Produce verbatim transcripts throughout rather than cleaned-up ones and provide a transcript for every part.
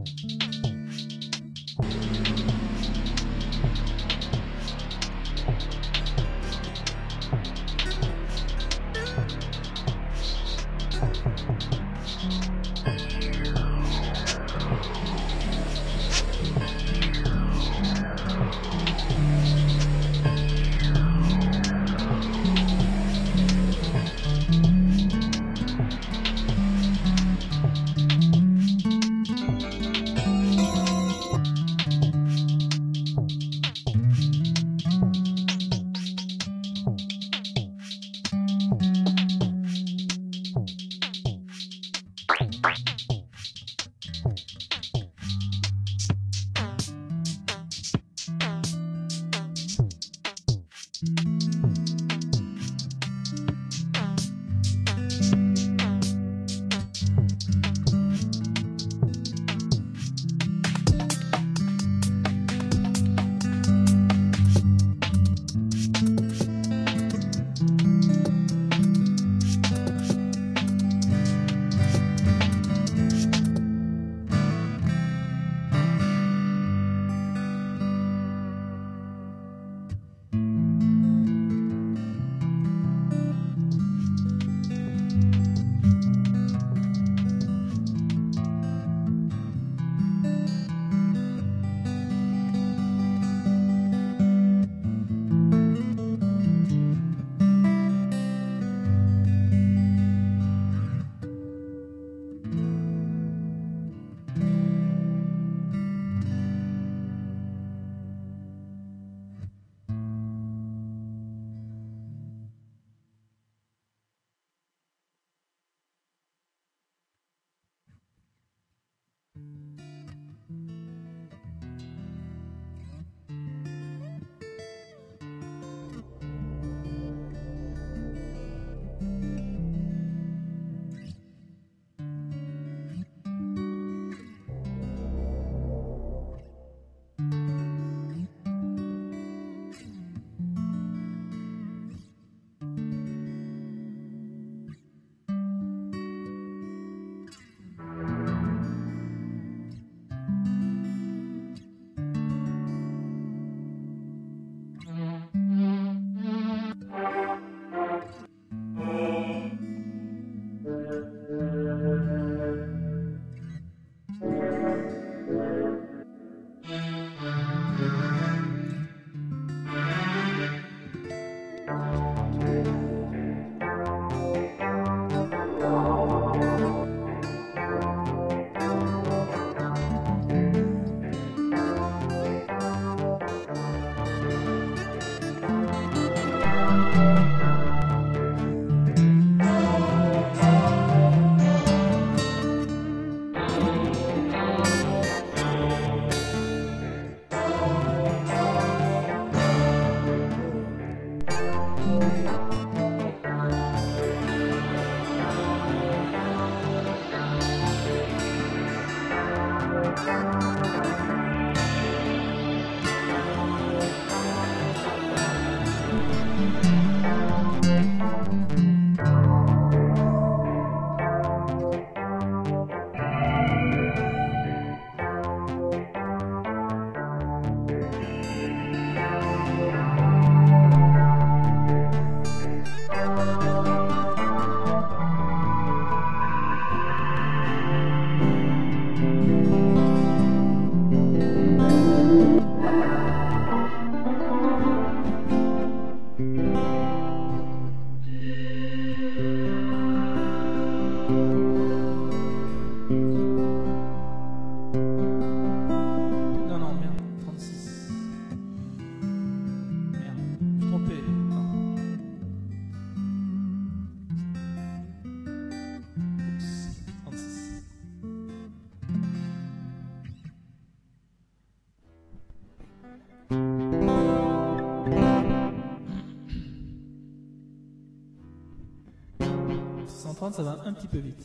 cent trente, ça va un petit peu vite.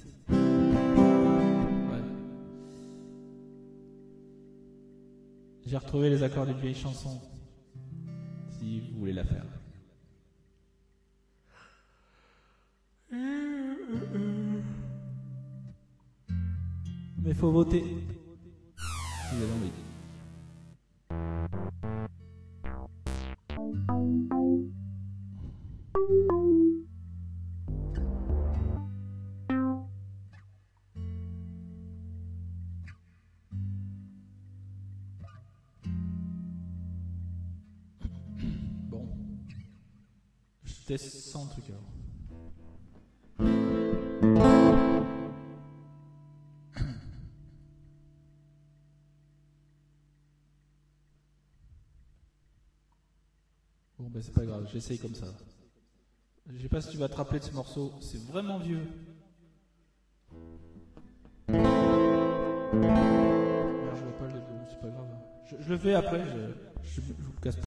Ouais. J'ai retrouvé les accords d'une vieille chanson, si vous voulez la faire. Mais faut voter. Vous avez envie. Bon. Je teste sans truc alors. Bon ben c'est pas grave, j'essaye comme ça. Je sais pas si tu vas te rappeler de ce morceau, c'est vraiment vieux. Ouais, je vois pas le début, c'est pas grave. Je, je le fais après, je, je, je vous casse pas.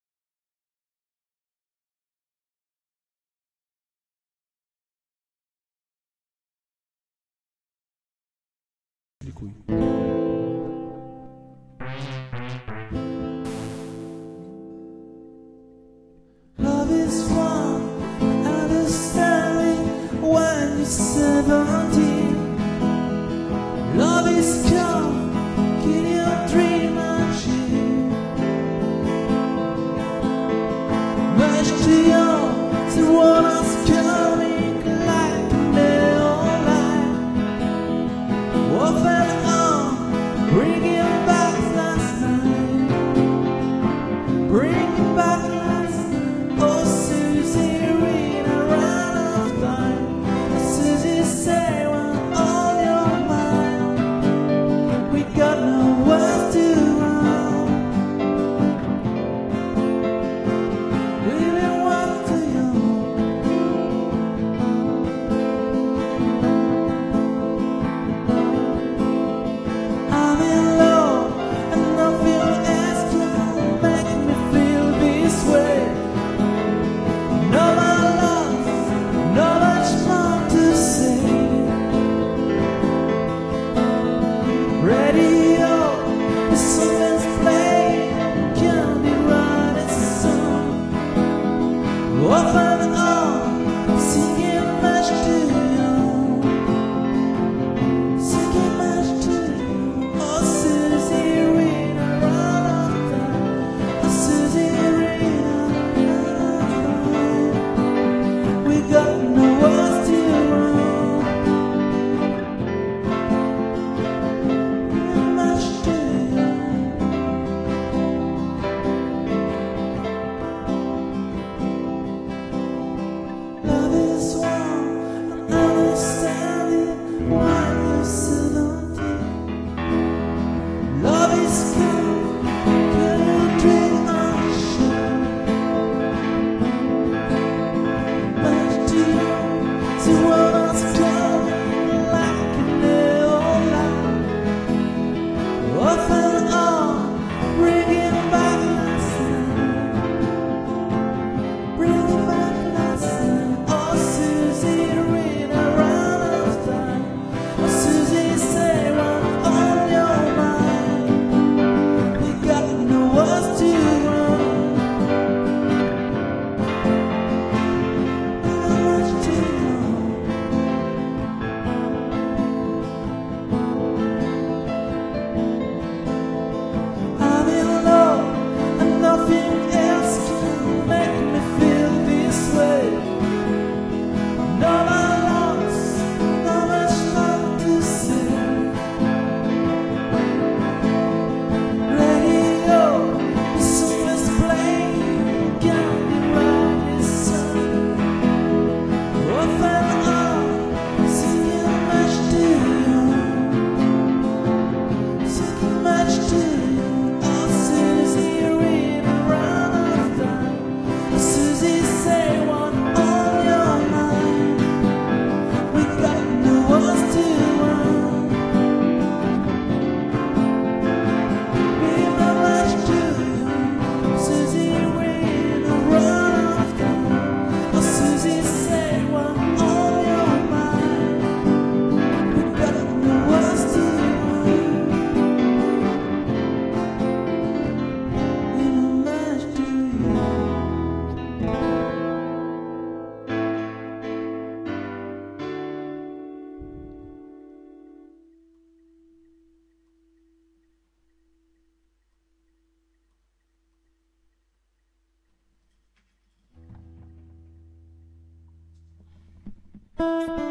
Les couilles. Love is one, understanding when you're seventeen. Love is calm, can you dream machine? Much too young to want us coming like neon light. Off and on, bringing back last night. Bringing back last night. Oh, Susie, read around of time. Susie, say when on your mind. We got no words to run. Living one to you. I'm in love Thank